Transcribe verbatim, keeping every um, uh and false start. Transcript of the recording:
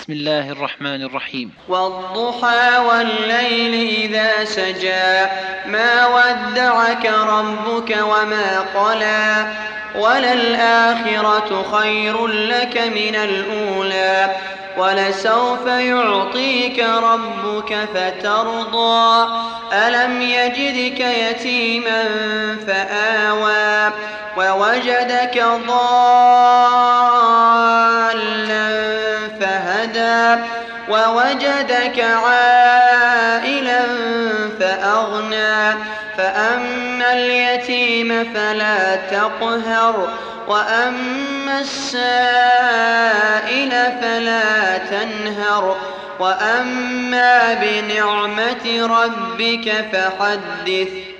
بسم الله الرحمن الرحيم. والضحى والليل إذا سجى ما ودعك ربك وما قلى وللآخرة خير لك من الأولى ولسوف يعطيك ربك فترضى ألم يجدك يتيما فآوى ووجدك ضالا فهدى ووجدك عائلا فأغنى فأما اليتيم فلا تقهر وأما السائل فلا تنهر وأما بنعمة ربك فحدث.